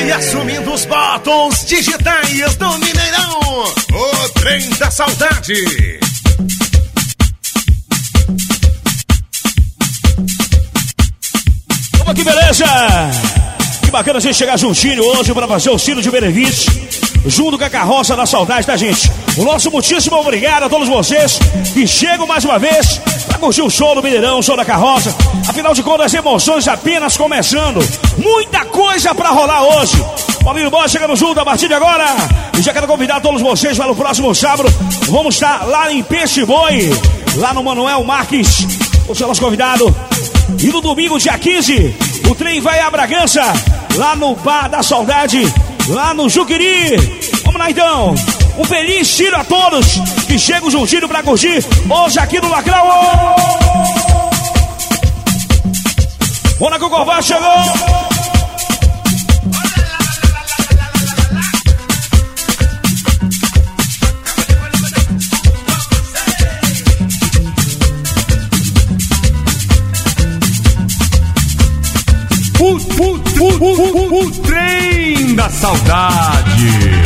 E assumindo os botões digitais do Mineirão, o Trem da Saudade. Opa, que beleza! Que bacana a gente chegar juntinho hoje para fazer o Ciro de Benefício, junto com a Carroça da Saudade, tá, gente? O nosso muitíssimo obrigado a todos vocês que chegam mais uma vez para curtir o show do Mineirão, o show da Carroça. Afinal de contas, as emoções apenas começando. Muita coisa para rolar hoje. Paulinho Boy chegando junto a partir de agora. E já quero convidar todos vocês para o próximo sábado. Vamos estar lá em Peixe Boi, lá no Manuel Marques, o seu nosso convidado. E no domingo, dia 15, o trem vai a Bragança, lá no Bar da Saudade, lá no Juqueri. Vamos lá então. Um feliz tiro a todos que chegam juntinho pra curtir hoje aqui no Lacrão. Mônaco Corvá chegou. O Trem da Saudade.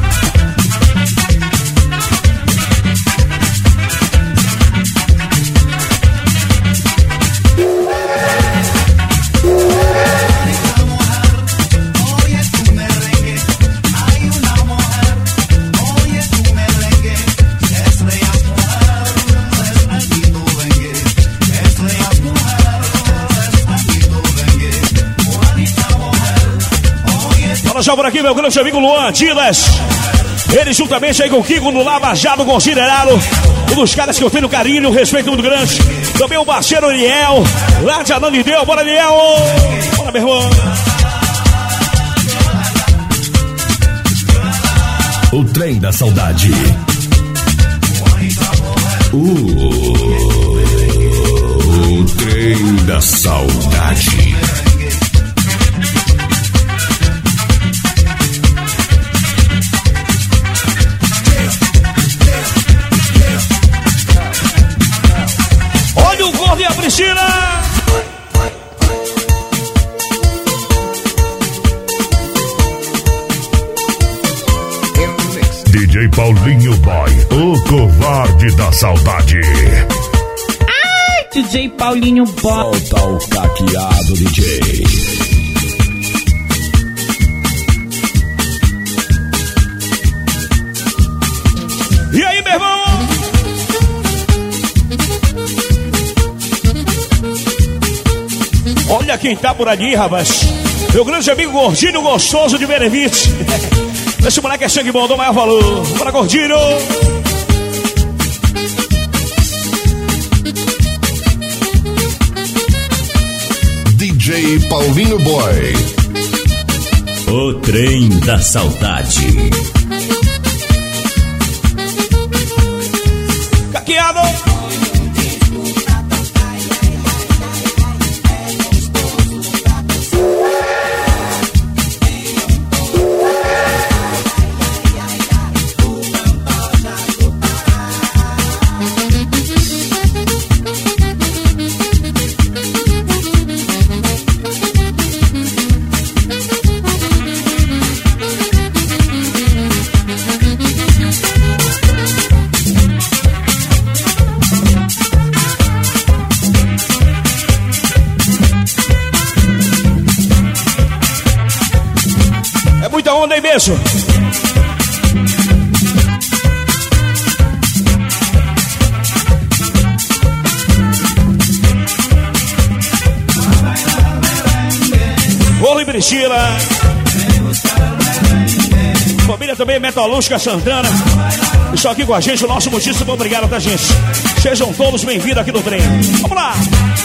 Já por aqui, meu grande amigo Luan Dilas. Ele juntamente aí com o Kiko no Lava Jato considerado um dos caras que eu tenho carinho, um respeito muito grande. Também o parceiro Ariel, lá de Ananideu. Bora, Ariel! Bora, meu irmão! O Trem da Saudade. O Trem da Saudade. E a Priscila! DJ Paulinho Boy, o covarde da saudade. Ai, DJ Paulinho Boy. Solta o caqueado, DJ. E aí, meu irmão? Olha quem tá por ali, rapaz. Meu grande amigo Gordinho Gostoso de Benefício. Esse moleque é sangue bom, do maior valor. Bora, Gordinho! DJ Paulinho Boy. O Trem da Saudade. Caqueado! Onda aí, beijo. Oi, Priscila. Família também, Metalúrgica Santana. Estão aqui com a gente, o nosso muitíssimo obrigado, tá, gente? Sejam todos bem-vindos aqui no trem. Vamos lá.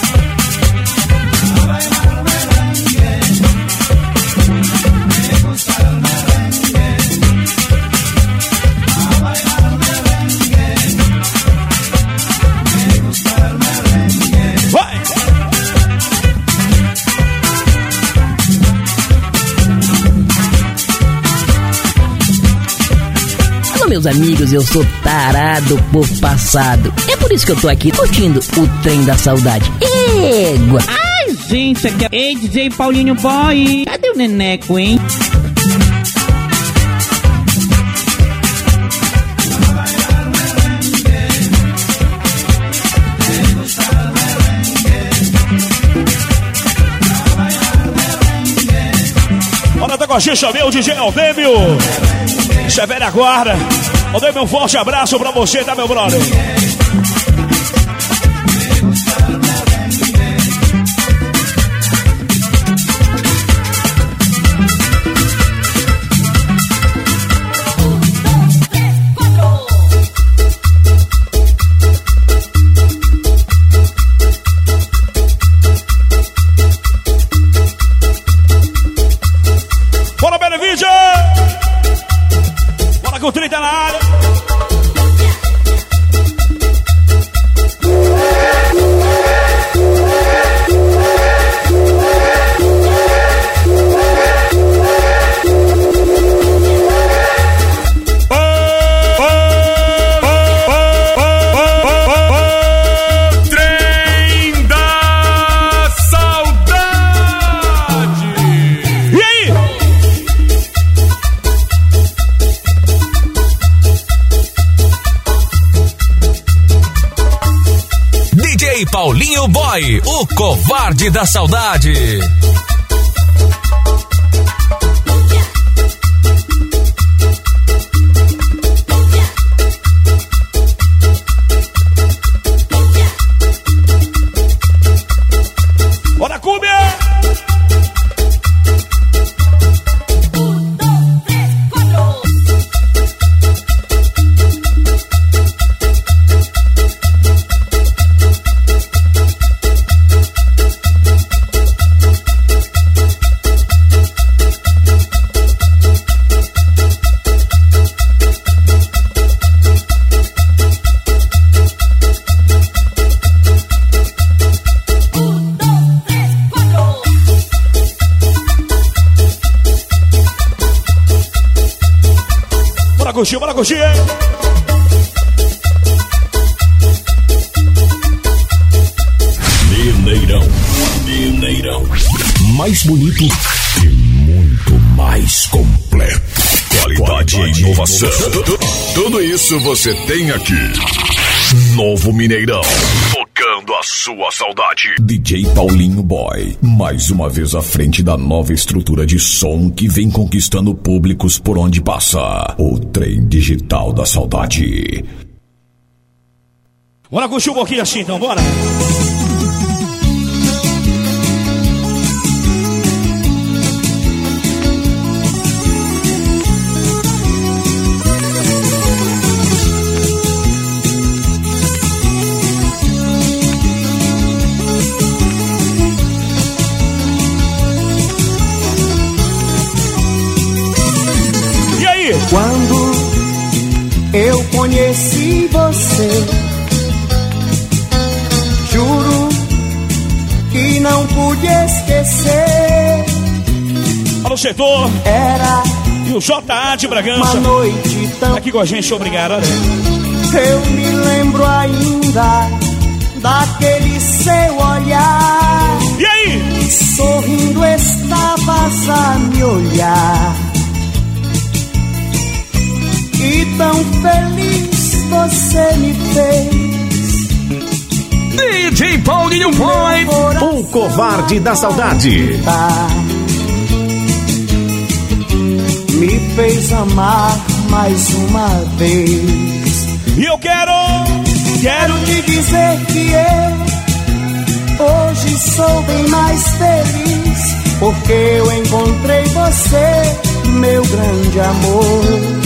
Meus amigos, eu sou tarado por passado. É por isso que eu tô aqui curtindo o Trem da Saudade. Égua! Ai, gente, aqui é... Ei, DJ Paulinho Boy, cadê o Neneco, hein? Com a gente também, o DJ Aldêmio. Isso é velha guarda. Aldêmio, um forte abraço pra você, tá, meu brother? Com o 30 na área. Trem da Saudade. E aí? DJ Paulinho Boy, o covarde da saudade. Bora, Cúbia! Bora curtir, hein? Mineirão. Mais bonito e muito mais completo. Qualidade e inovação. Tudo isso você tem aqui. Novo Mineirão. Tocando a sua saudade. DJ Paulinho Boy. Mais uma vez à frente da nova estrutura de som que vem conquistando públicos por onde passa. O trem digital da saudade. Bora curtir um pouquinho assim, então, bora. Quando eu conheci você, juro que não pude esquecer. Para o setor. Era e o J.A. de Bragança. uma noite tão... Aqui com a gente, obrigado. Eu me lembro ainda daquele seu olhar. E aí? Sorrindo estavas a me olhar. E tão feliz você me fez. DJ Paulinho Boy, o covarde da saudade. Me fez amar mais uma vez. E eu quero te dizer que eu hoje sou bem mais feliz, porque eu encontrei você, meu grande amor.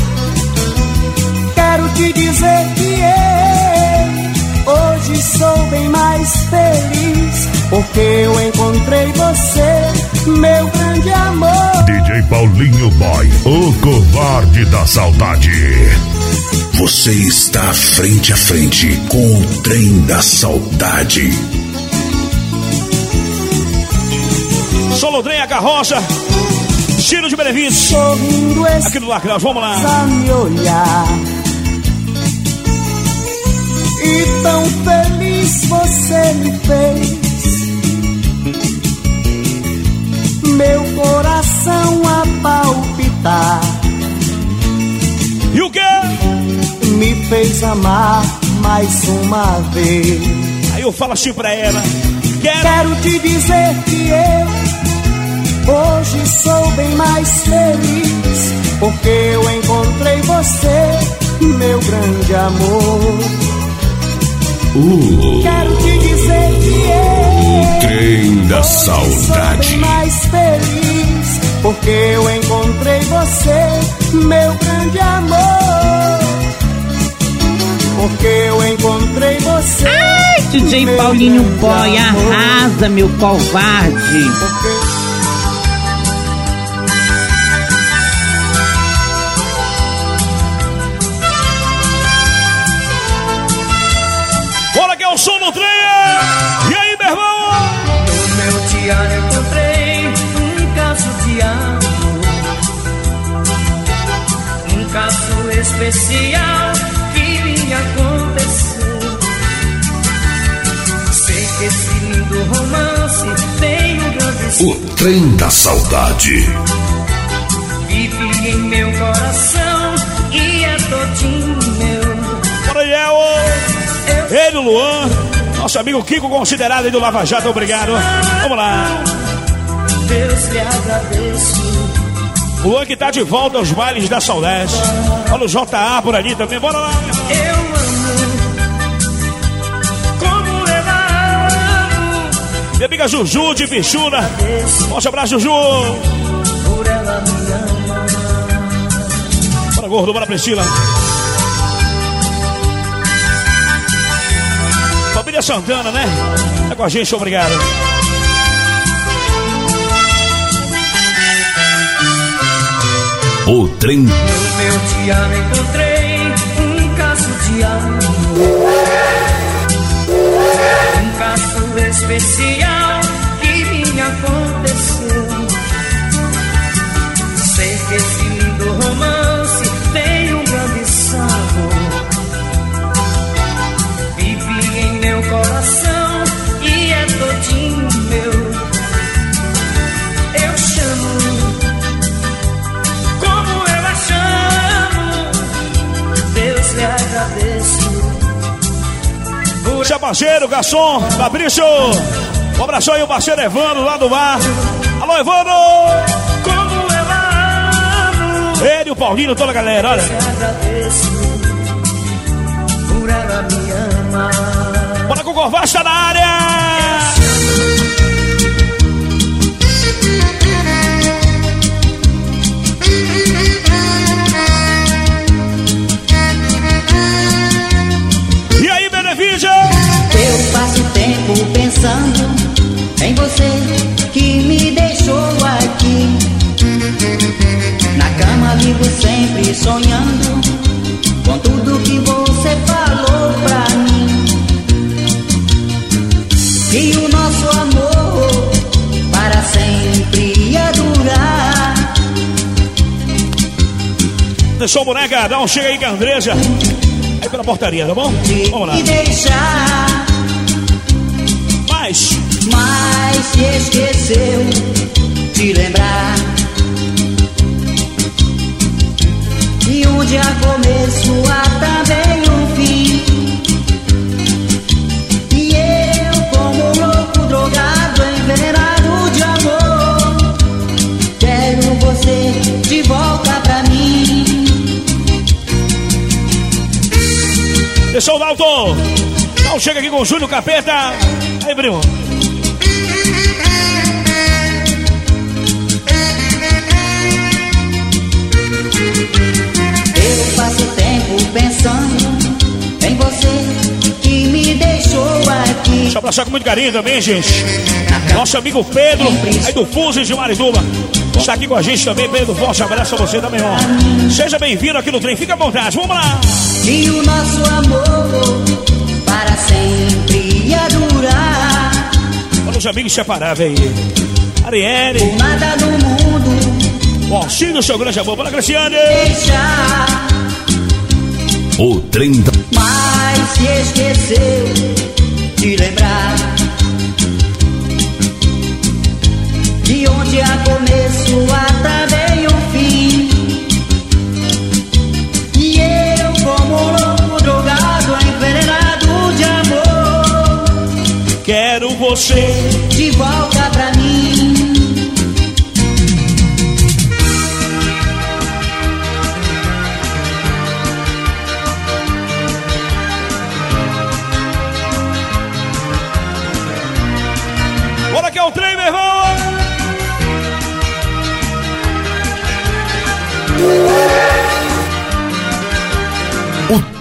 Quero te dizer que eu hoje sou bem mais feliz, porque eu encontrei você, meu grande amor. DJ Paulinho Boy, o covarde da saudade. Você está frente a frente com o trem da saudade. Solodrem a carroça, Ciro de Benevides, sorrindo aqui do Lacraus, vamos lá. A me olhar. E tão feliz você me fez, meu coração a voltar. E o quê? Me fez amar mais uma vez. Aí eu falo assim pra ela: Quero te dizer que eu hoje sou bem mais feliz, porque eu encontrei você, meu grande amor. Quero te dizer que eu Trem da Saudade. sou bem mais feliz, porque eu encontrei você, meu grande amor. Porque eu encontrei você. Ai, DJ Paulinho Boy, arrasa, meu covarde. Bora que é o som do trem! E aí, meu irmão? No meu diário eu encontrei um caso de amor, um caso especial que me aconteceu. Sei que esse lindo romance tem um grande O Trem da Saudade. vive em meu coração e é todinho meu. Bora, Yel! Ele, o Luan, nosso amigo Kiko, considerado aí do Lava Jato, obrigado. Vamos lá. Deus lhe agradeço. O Luan que tá de volta aos bailes da saudade. Olha o JA por ali também, bora lá. Eu amo como eu amo. Minha amiga Juju de Pichuna. Forte abraço, Juju. Por ela me ama. Bora, gordo, bora, Priscila. Família Santana, né? Tá com a gente, obrigado. O Trem. No meu diário encontrei um caso de amor, um caso especial que me aconteceu. Sei que esse lindo romance tem um grande sabor, vive em meu coração e é todinho meu. Eu chamo como eu a chamo, Deus lhe agradeço. Seu parceiro, garçom, Fabrício. Um abraço aí, o parceiro Evandro lá do bar. Alô, Evandro! Como eu a amo, Ele, o Paulinho, toda a galera, olha. te agradeço, por ela me ama. Bora com o Corvaz, tá na área! E aí, Benefício? Eu passo tempo pensando em você que me deixou aqui. Na cama vivo sempre sonhando com tudo que você falou pra mim. E o nosso amor para sempre ia durar. Deixou o boneca, dá um chega aí com a Andresa. Aí pela portaria, tá bom? Vamos lá. E deixar, Mas se esqueceu de lembrar. E um dia começo há também um fim. E eu, como um louco drogado, envenenado de amor, quero você de volta pra mim. deixou o Dalton. Então chega aqui com o Júnior Capeta. Aí, primo. Eu passo tempo pensando em você que me deixou aqui. Deixa eu abraçar com muito carinho também, gente. Nosso amigo Pedro, aí do Fuso de Marituba. Está aqui com a gente também, Pedro. Forte abraço a você também, irmão. Seja bem-vindo aqui no trem. Fica à vontade, vamos lá. E o nosso amor para sempre ia durar. Olha os amigos separáveis aí. Ariane. Por nada no mundo. O auxílio, seu grande amor. Bora, Cristiane. Deixar. O trem da... Mas se esqueceu de lembrar de onde há começo há também um fim.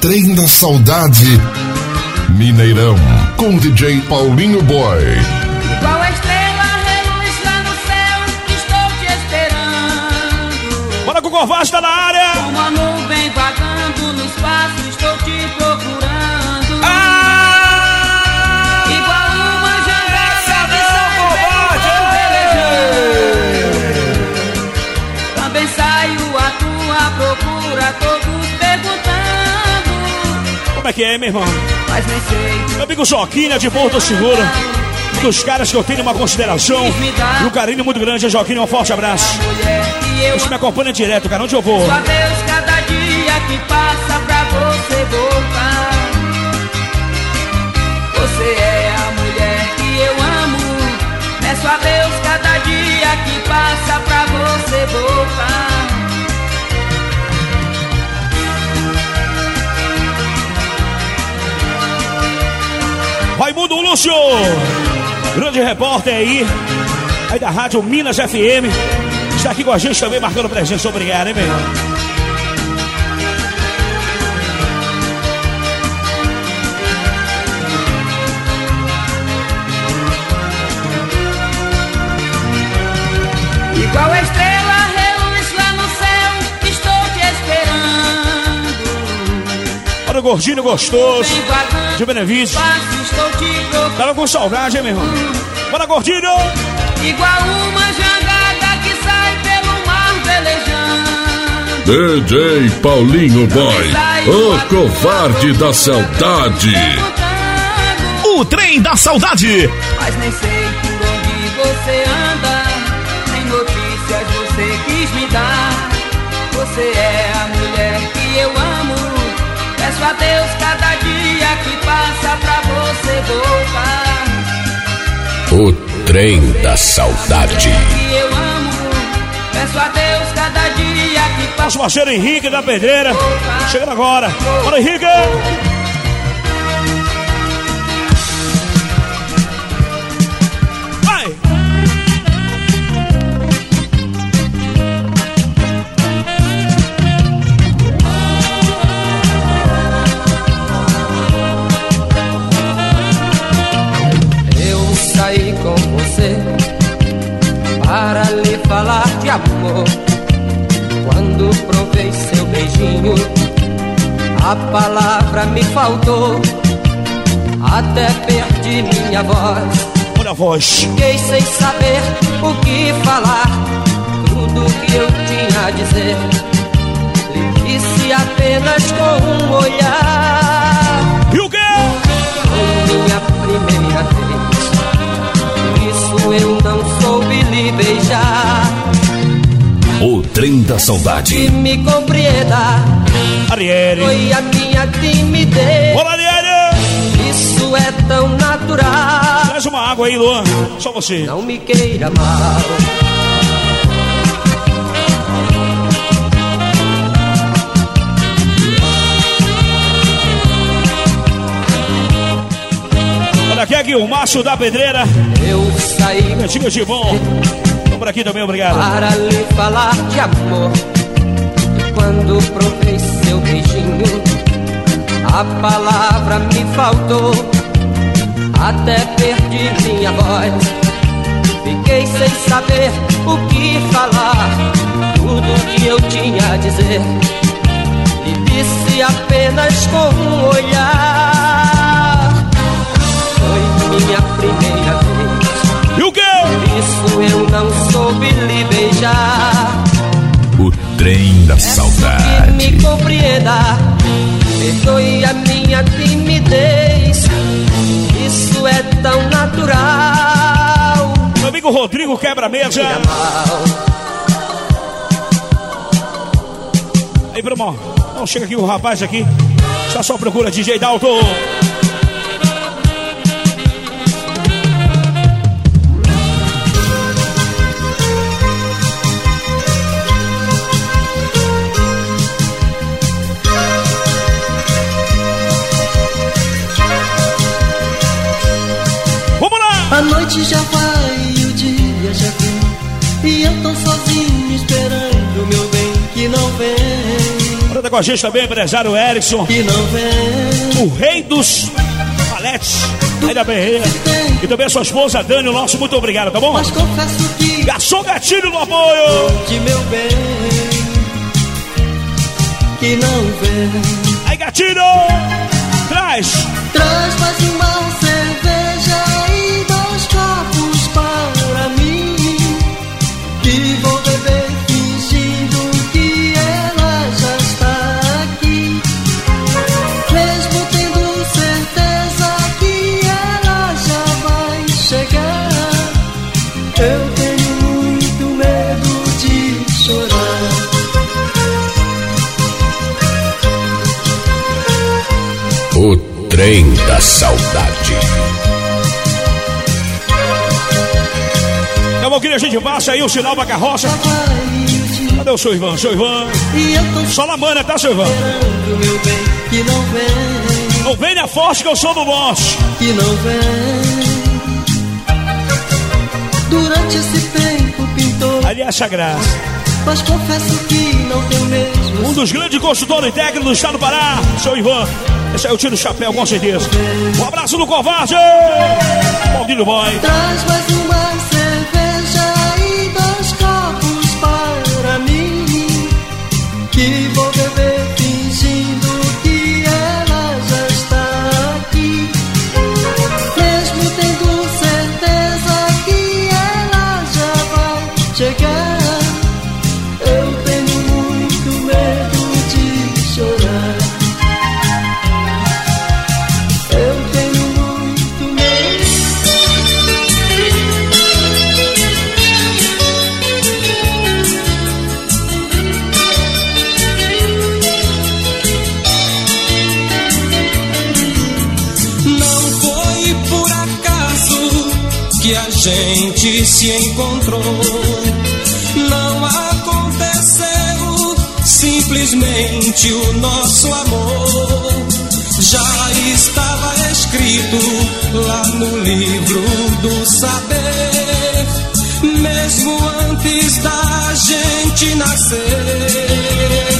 Trem da Saudade Mineirão, com DJ Paulinho Boy. Igual a estrela reluz lá no céu, estou te esperando. Bora com o Covarde, tá na área. Uma nuvem vagando no espaço, estou te procurando. Igual uma jangada que sai também saio à tua procura, todos perguntando. Como é que é, meu irmão? Mas nem sei. Meu amigo Joaquim de Porto Seguro, um dos caras que eu tenho uma consideração e um carinho muito grande. Joaquim, um forte abraço. Você me acompanha direto, cara, onde eu vou? Só Deus cada dia que passa pra você voltar. Você é a mulher que eu amo. É só Deus cada dia que passa pra você voltar. Raimundo Lúcio, grande repórter aí da Rádio Minas FM, está aqui com a gente também, marcando presença. Obrigado, hein, meu irmão? Igual a estrela reluz lá no céu, estou te esperando. Olha o gordinho gostoso de Benevício. Tava com saudade, hein, meu irmão? Bora, gordinho! Igual uma jangada que sai pelo mar velejando. DJ Paulinho Boy, o covarde da saudade. O Trem da Saudade. Mas nem sei por onde você anda, nem notícias você quis me dar. Você é a mulher que eu amo. Peço a Deus cada dia que passa pra você voltar. O Trem da Saudade. Que eu amo. Peço a Deus cada dia que passa. Nosso parceiro Henrique da Pedreira, chegando agora. Bora, Henrique! Vai! Saí com você para lhe falar de amor. Quando provei seu beijinho, a palavra me faltou. Até perdi minha voz. Olha a voz. Fiquei sem saber o que falar. Tudo que eu tinha a dizer lhe disse apenas com um olhar. E o quê? Foi minha primeira vez, eu não soube lhe beijar. O Trem da Saudade. E me compreenda, Arielle. Foi a minha timidez. Bora, Arielle! Isso é tão natural. Traz uma água aí, Luan. Só você. Não me queira mal. Olha aqui, o Márcio da Pedreira. Eu saí. Antigo de bom. Vamos por aqui também, obrigado. Para lhe falar de amor. E quando provei seu beijinho, a palavra me faltou. Até perdi minha voz. Fiquei sem saber o que falar. Tudo que eu tinha a dizer lhe disse apenas com um olhar. Foi minha primeira vez. E o quê? Por isso eu não soube lhe beijar. O Trem da Saudade. Que me compreenda, perdoe a minha timidez. Isso é tão natural. Meu amigo Rodrigo quebra-mesa. Aí, Bruno, não chega aqui o rapaz aqui. Está só procura DJ Dalton. A noite já vai e o dia já vem, e eu tô sozinho esperando meu bem que não vem. com a gente também, empresário Erickson. O rei dos paletes. Ainda bem, e também a sua esposa Dani, o nosso muito obrigado, tá bom? Mas confesso que Garçom Gatilho no apoio. de meu bem, que não vem. Aí, Gatilho! Traz mais uma cerveja e 2 copos para mim, que vou beber fingindo que ela já está aqui, mesmo tendo certeza que ela já vai chegar. Eu tenho muito medo de chorar. O trem da saudade. Então, querido, a gente passa aí o sinal pra carroça. Cadê o seu Ivan? Seu Ivan. Só na mana, tá, seu Ivan? Meu bem, que não vem. Não vem na forte que eu sou do nosso. Que não vem. Durante esse tempo pintou. Ali é essa graça. Mas confesso que não tenho mesmo. Um dos grandes consultores técnicos do estado do Pará, seu Ivan. Esse aí eu tiro o chapéu, com certeza. Um abraço no covarde. Paulinho Boy. Traz mais uma cerveja e 2 copos para mim, que vou beber fingindo que ela já está aqui, mesmo tendo certeza que ela já vai chegar. Eu tenho muito medo de chorar. Eu tenho muito medo. Não foi por acaso que a gente se encontrou. Não aconteceu simplesmente o nosso amor. Já estava escrito lá no livro do saber, mesmo antes da gente nascer.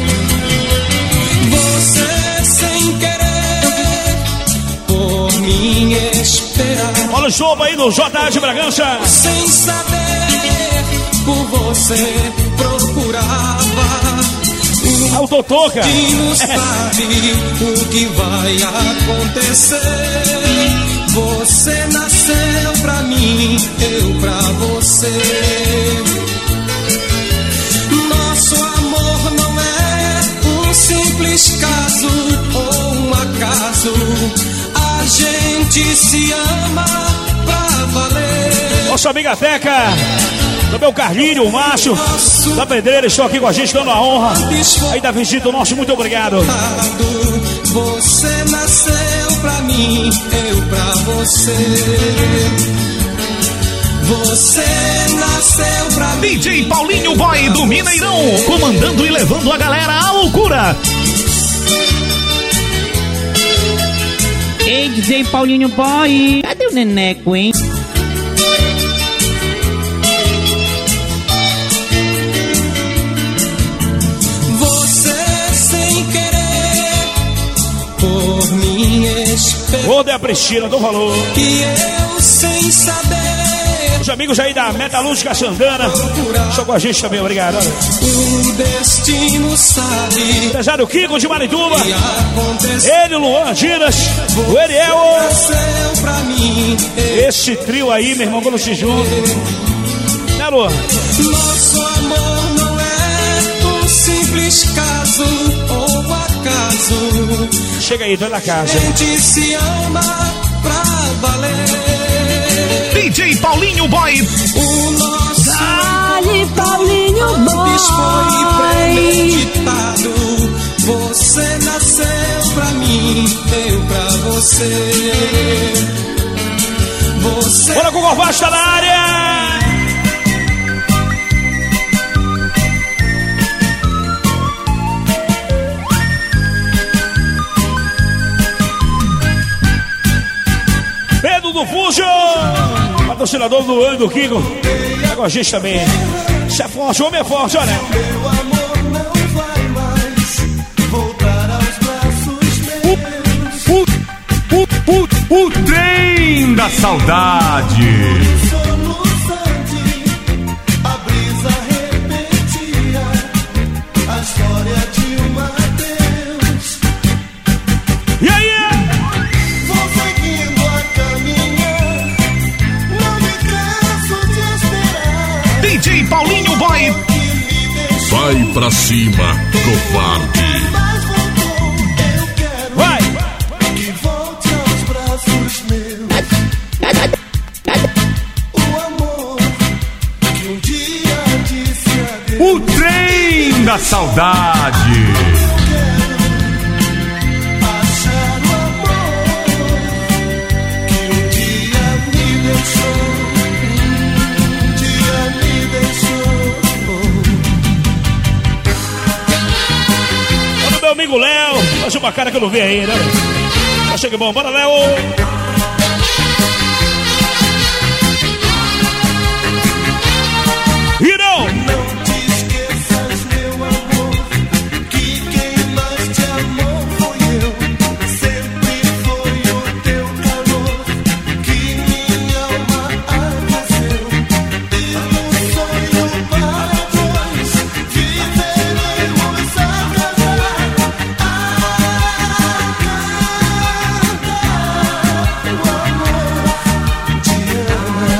Você sem querer por mim esperar. Olha o show aí do J.A. de Bragança. Sem saber, por você procurava. Autotoca. Quem não sabe o que vai acontecer. Você nasceu pra mim, eu pra você. Nosso amor não é um simples caso ou um acaso. A gente se ama pra valer. Nossa amiga Teca, também o Carlinho, o Márcio da Pedreira, estão aqui com a gente, dando a honra aí da visita, o nosso muito obrigado. Você nasceu pra mim, eu pra você. Você nasceu pra mim. DJ Paulinho Boy do Mineirão, comandando e levando a galera à loucura. Ei, DJ Paulinho Boy, cadê o neneco, hein? Por mim esperar. Ô, Dé Priscila, dou valor. E eu sem saber. Os amigos aí da Metalúrgica Sandana estão com a gente também, obrigado. O destino sabe. Empresário Kiko de Marituba. Ele, Luan Dinas, o Eriel. Pra mim, esse trio aí, meu irmão, quando se junta. Né, Luan? Nosso amor não é um simples caso ou acaso. Chega aí, dona da casa. A gente se ama pra valer. DJ Paulinho Boy. O nosso Dale, Paulinho Boy. Foi premeditado. Você nasceu pra mim, eu pra você. Você. Bora com o Corvaz, tá na área. Pedro do Fúgio, patrocinador do Ano do Kiko. É com a gente também. Isso é forte, o homem é forte, olha. Meu amor não vai mais O trem da saudade. A brisa repetia a história de uma Deus. E aí? Vou seguindo a caminhar, não me canso de esperar. DJ Paulinho Boy. Vai pra cima, covarde. Mas voltou, eu quero. Vai! Que volte aos braços meus. O amor que um dia disse adeus. O trem da saudade. Achar o amor que um dia me deixou. Um dia me deixou. Olha o meu amigo Léo. Faz uma cara que eu não vi ainda. Tá chegando bom, bora Léo. Irão! Não te esqueças, meu amor, que quem mais te amou foi eu. Sempre foi o teu calor que minha alma aqueceu. E no sonho para dois viveremos a casar, a cantar. O amor te ama.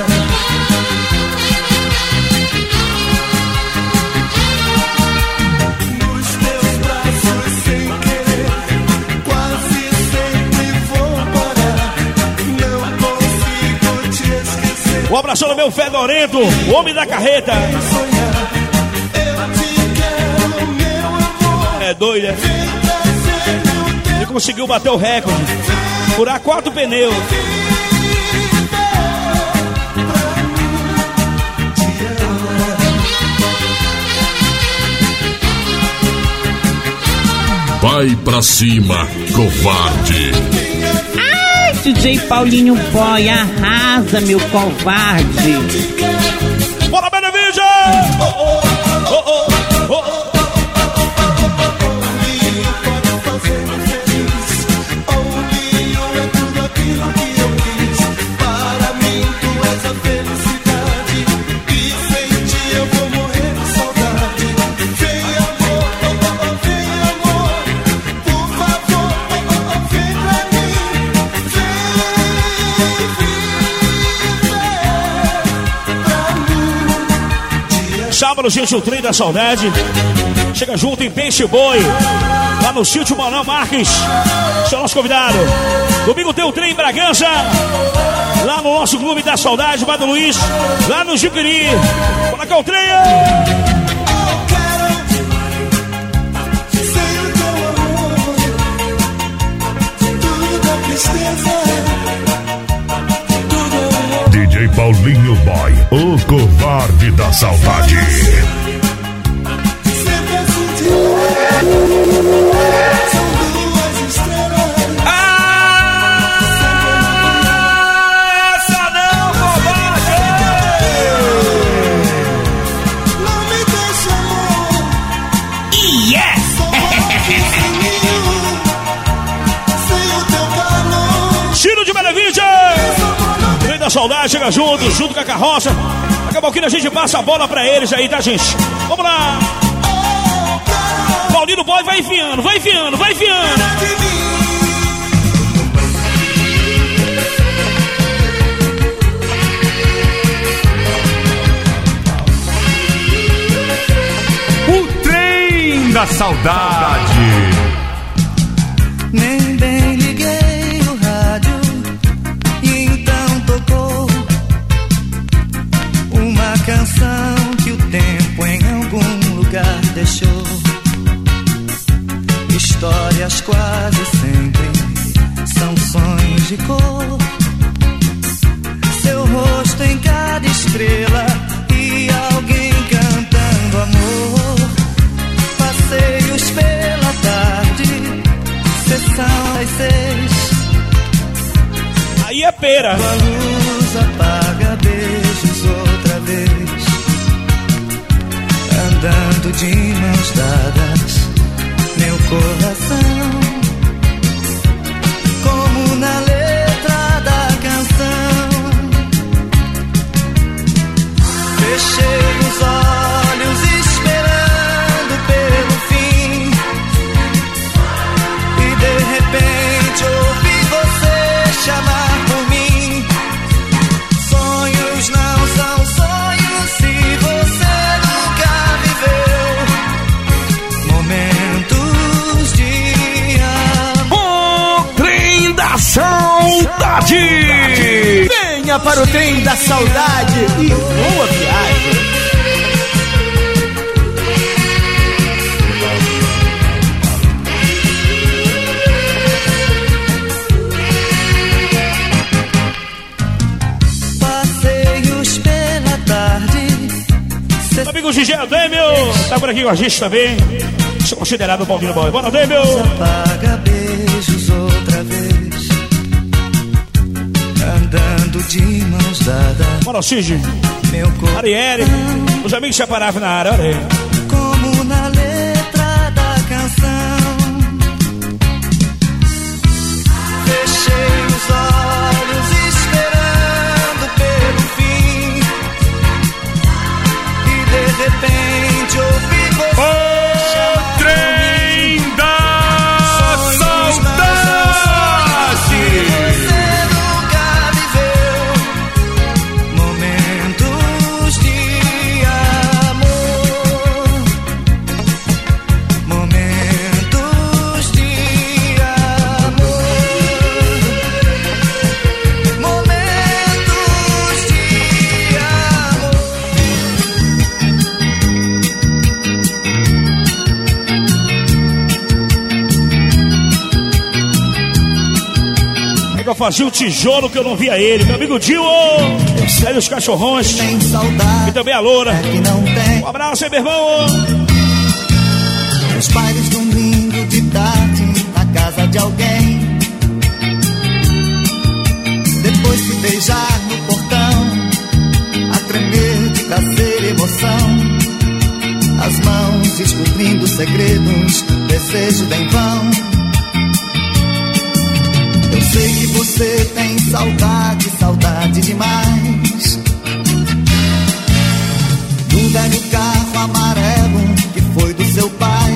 Nos teus braços sem querer, quase sempre vou parar. Não consigo te esquecer. Um abração no meu Fedorento, o homem da carreta. Sonhar, eu te quero, meu amor. É doido, né? Vem trazer meu tempo. Ele conseguiu bater o recorde. Furar 4 pneus. Vai pra cima, covarde. Ai, DJ Paulinho Boy, arrasa, meu covarde. Bora, Benevision! Oh, oh, oh, oh, oh, oh. Sábado, gente, o trem da saudade. Chega junto em Peixe Boi, lá no sítio Manuel Marques. Esse é o nosso convidado. Domingo tem o trem em Bragança, lá no nosso Clube da Saudade, Bado Luiz, lá no Jiquiri. Bora cá o trem! DJ Paulinho Boy, o covarde da saudade. Essa não, covarde! Não me deixa, amor. Yes! Sem o teu calor. Tiro de Benevision! Trem da saudade, chega junto com a carroça. Daqui a pouquinho a gente passa a bola pra eles aí, tá, gente? Vamos lá! Paulinho Boy vai enfiando, vai enfiando, vai enfiando! O trem da saudade. Nem bem liguei o rádio e então tocou uma canção que o tempo em algum lugar deixou. Histórias quase sempre são sonhos de cor. Seu rosto em cada estrela e alguém cantando amor. Passeios pela tarde, sessão às 6. Aí é pera. A luz apaga beijos outra vez. Andando de mãos dadas, meu coração, como na letra Fechei os olhos esperando pelo fim, e de repente ouvi você chamar por mim. Sonhos não são sonhos se você nunca viveu momentos de amor. O trem da saudade! Venha para o trem da saudade e boa viagem. Passeios pela tarde. Amigo Gigi Adêmio, tá por aqui com a gente também. Sou considerado o Paulinho Boy. Bora, Adêmio! Apaga beijos outra vez, andando de mãos dadas. Bora, Cid! Meu corpo Arielle, os amigos separados na área, olha aí. como na letra da canção. Fechei os olhos esperando pelo fim, e de repente ouvi você chamar por mim. Sonhos não são sonhos se você nunca viveu momentos de amor. Momentos de amor. Momentos de amor. É que eu fazia o tijolo que eu não via ele. Meu amigo Dio, aí os cachorrões. Tem saudade E também a Loura. que não tem. Um abraço aí, meu irmão. Os bailes domingo de tarde na casa de alguém. Depois se beijar no portão, a tremer de prazer e emoção. As mãos descobrindo segredos, desejo em vão. Eu sei que você tem saudade, saudade demais. Do velho carro amarelo que foi do seu pai.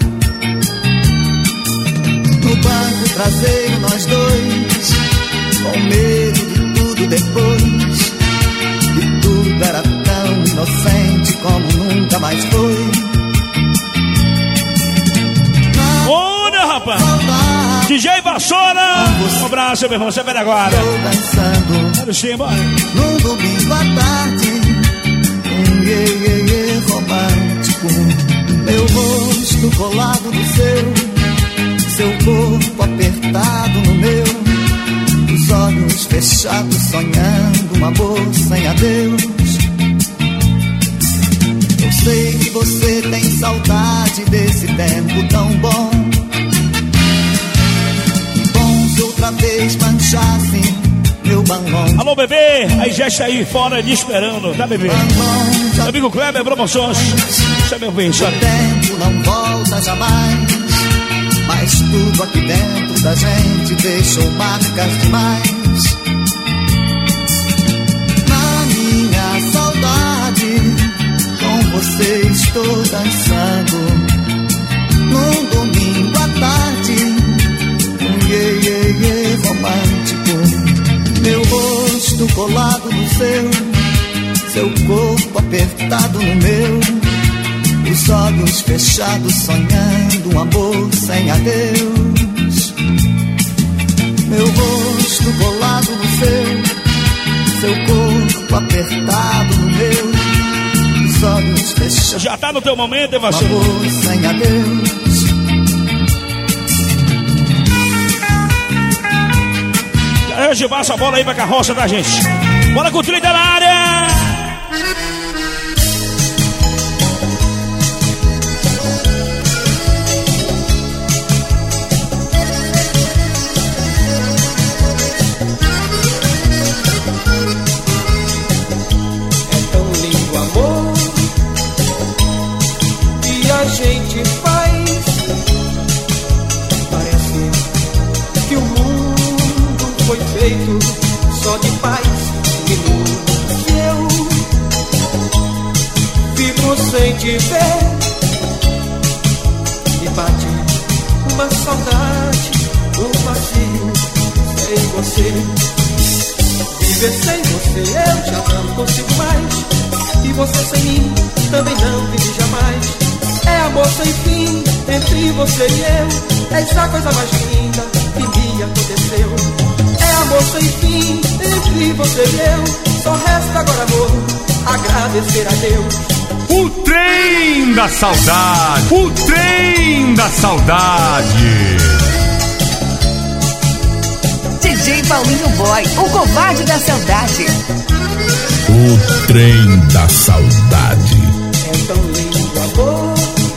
No banco traseiro nós dois, com medo de tudo depois. E tudo era tão inocente como nunca mais foi. Olha, rapaz! DJ Vassoura! Um abraço, meu irmão. Você vai agora. Estou dançando Olha o sim, bora. num domingo à tarde, iê romântico. Meu rosto colado no seu corpo apertado no meu, os olhos fechados sonhando um amor sem adeus. Eu sei que você tem saudade desse tempo tão bom. Bom se outra vez manchasse meu balão. Alô, bebê! Aí já está aí fora lhe esperando, tá, bebê? Meu amigo Kleber Promoções. Isso é meu bem, sabe? O tempo não volta jamais, mas tudo aqui dentro da gente deixou marcas demais. Na minha saudade, com você estou dançando. Num domingo à tarde, iê romântico. Meu rosto colado no seu corpo apertado no meu, os olhos fechados sonhando um amor sem adeus. Meu rosto colado no seu corpo apertado no meu, os olhos fechados. Já tá no teu momento, hein, Vassoura? Um amor sem adeus. Hoje passa a bola aí pra carroça da gente. Bora com o trilho da área! É tão lindo o amor que a gente faz. Parece que o mundo foi feito só de paz e luz. sem te ver. Me bate uma saudade, um vazio sem você. Viver sem você eu já não consigo mais. E você sem mim também não vive jamais. É amor sem fim entre você e eu. É essa coisa mais linda que me aconteceu. É amor sem fim entre você e eu. Só resta agora, amor, agradecer a Deus. O trem da saudade. O trem da saudade. DJ Paulinho Boy, o covarde da saudade. O trem da saudade. É tão lindo o amor.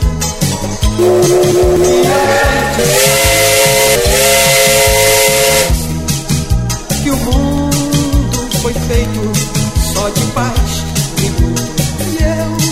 Que o mundo foi feito só de paz e luto. E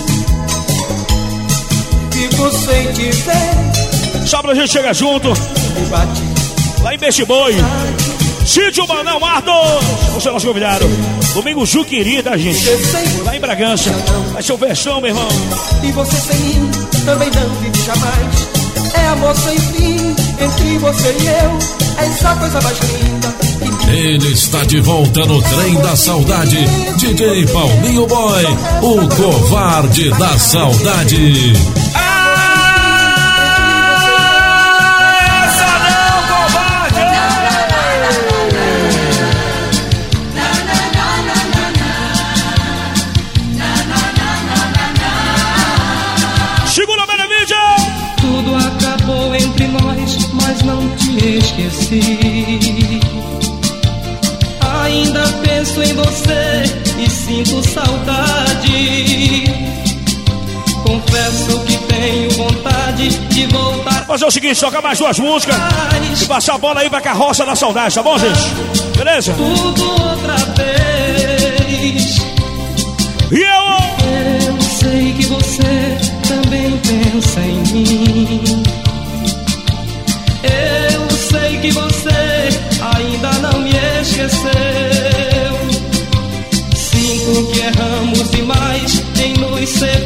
eu fico sem te ver. Só pra gente chegar junto. Me bate lá em Peixe Boi. Sítio Manão Martos. Você é nosso convidado. Domingo Ju querida, gente. Lá em Bragança. Vai ser o versão, meu irmão. E você sem mim também não vive jamais. É amor sem fim entre você e eu. É essa coisa mais linda. Ele está de volta no trem da saudade. DJ Paulinho Boy, o covarde da saudade. Esqueci. Ainda penso em você e sinto saudade. Confesso que tenho vontade de voltar. Fazer o seguinte, tocar mais duas músicas e passar a bola aí pra Carroça da Saudade, tá bom, gente? Beleza? Tudo outra vez. E eu sei que você também pensa em mim. Eu sei que você ainda não me esqueceu. Sinto que erramos demais em nos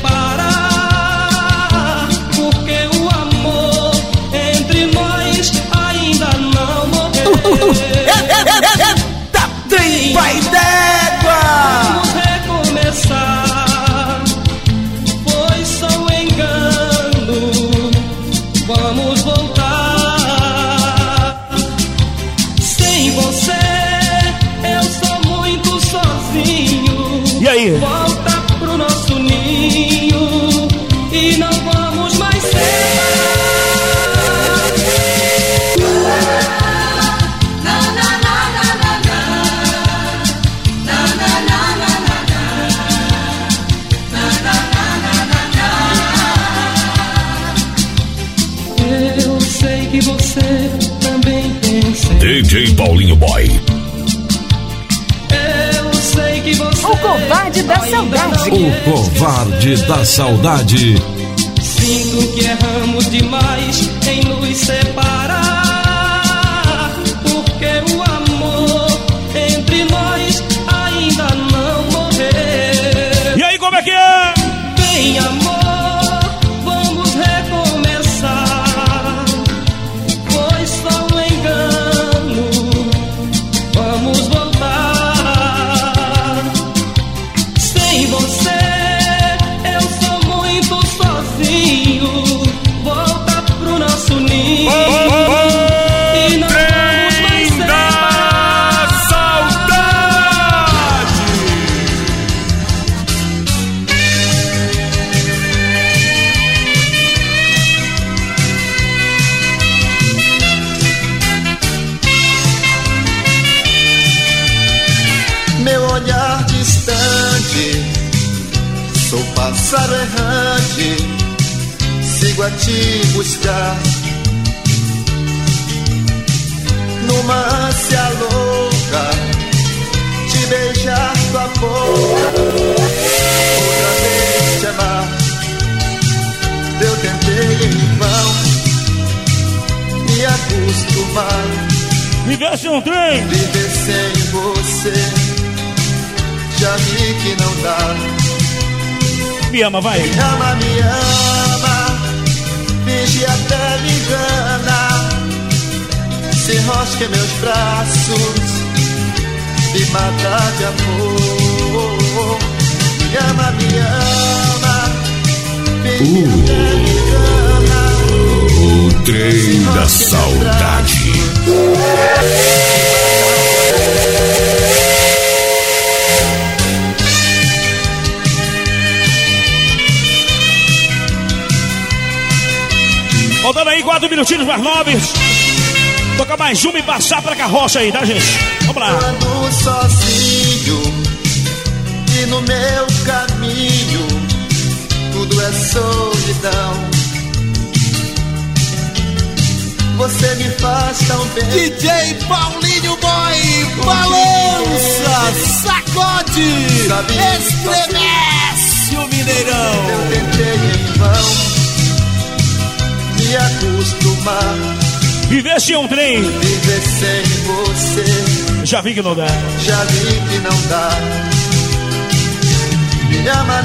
separar, porque o amor entre nós ainda não morreu. Trem vai d'égua. Vamos recomeçar. Foi só um engano. Vamos voltar. E aí? Volta pro nosso ninho e não vamos mais separar. Eu sei que você também pensa. DJ Paulinho Boy. O covarde da saudade. O covarde da saudade. Sinto que erramos demais em nos separar, porque o amor entre nós ainda não morreu. E aí, como é que é? Vem, amor, vamos recomeçar. Foi só um engano. Vamos voltar. Sem você eu sou muito sozinho. Volta pro nosso ninho e não vamos mais separar. Saudade. Meu olhar distante, sou pássaro errante, sigo a te buscar. Numa ânsia louca, te beijar tua boca, outra vez te amar. Eu tentei em vão me acostumar. Viver sem um trem. Viver sem você, já vi que não dá. me ama, vai. Me ama, finge até me engana. Se enrosca em meus braços, me mata de amor. Me ama, finge até me engana. O trem da saudade. Faltando aí 4 minutinhos mais 9. Toca mais uma e passar pra carroça aí, tá, gente? Vamos lá. Ando sozinho e no meu caminho tudo é solidão. Você me faz tão bem. DJ Paulinho Boy, balança, sacode, estremece o Mineirão. Eu tentei em vão me acostumar. Viver sem um trem. Viver sem você. Já vi que não dá. Já vi que não dá. Me ama,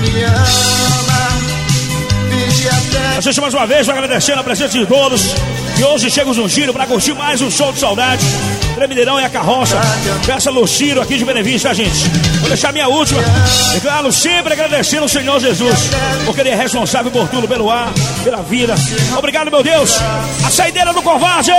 finge até. A gente mais uma vez vai agradecendo a presença de todos. E hoje chega o Zunchiro pra curtir mais um show de saudade. Mineirão e a carroça. Peça Luciro aqui de Benevista, tá, gente? Vou deixar minha última. E claro, sempre agradecendo o Senhor Jesus, porque Ele é responsável por tudo, pelo ar, pela vida. Obrigado, meu Deus. A saideira do covarde!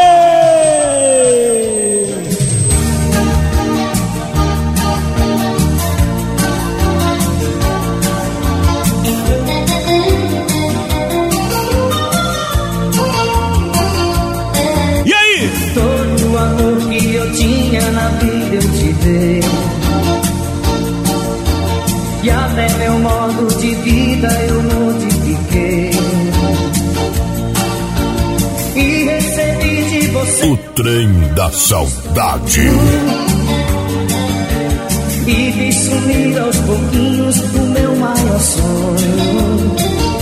Que eu tinha na vida eu te dei, e até meu modo de vida eu modifiquei, e recebi de você o trem da saudade. E vi sumir aos pouquinhos o meu maior sonho.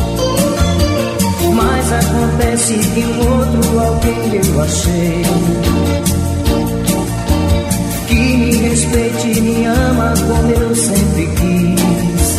Mas acontece que um outro alguém eu achei, que me respeite e me ama como eu sempre quis.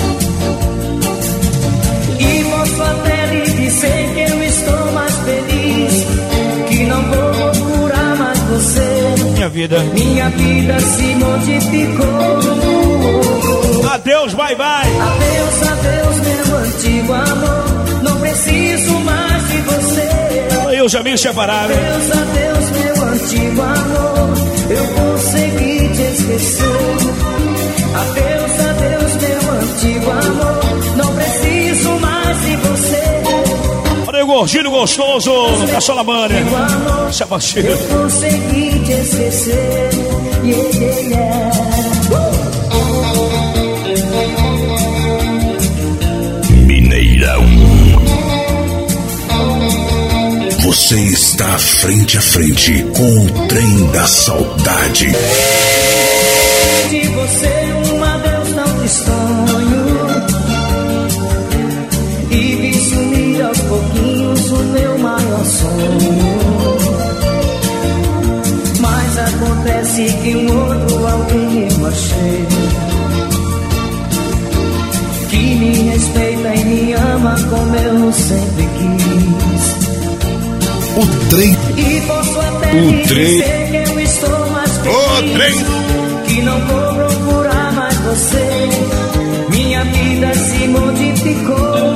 E posso até lhe dizer que eu estou mais feliz, que não vou procurar mais você. Minha vida se modificou. Adeus, bye bye. Adeus, adeus, meu antigo amor. Não preciso mais de você. Eu já me separava. Adeus, adeus, meu antigo amor. Eu consegui te esquecer. Adeus, adeus, meu antigo amor. Não preciso mais de você. Olha o gordinho gostoso da Solamânia. Se abaixou. Eu consegui te esquecer. Yeah, yeah, yeah. Mineirão. Você está frente a frente com o trem da saudade. De você um adeus tão tristonho, e vi sumir aos pouquinhos o meu maior sonho. Mas acontece que um outro alguém eu achei, que me respeita e me ama como eu sempre quis. O trem. E posso até lhe dizer que eu estou mais feliz, que não vou procurar mais você. Minha vida se modificou.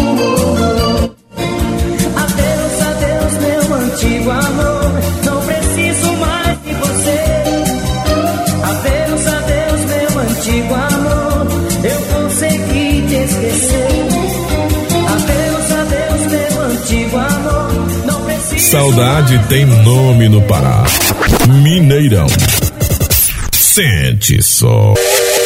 Adeus, adeus, meu antigo amor. Não preciso mais de você. Adeus, adeus, meu antigo amor. Eu consegui te esquecer. Adeus, adeus, meu antigo amor. Saudade tem nome no Pará. Mineirão. Sente só.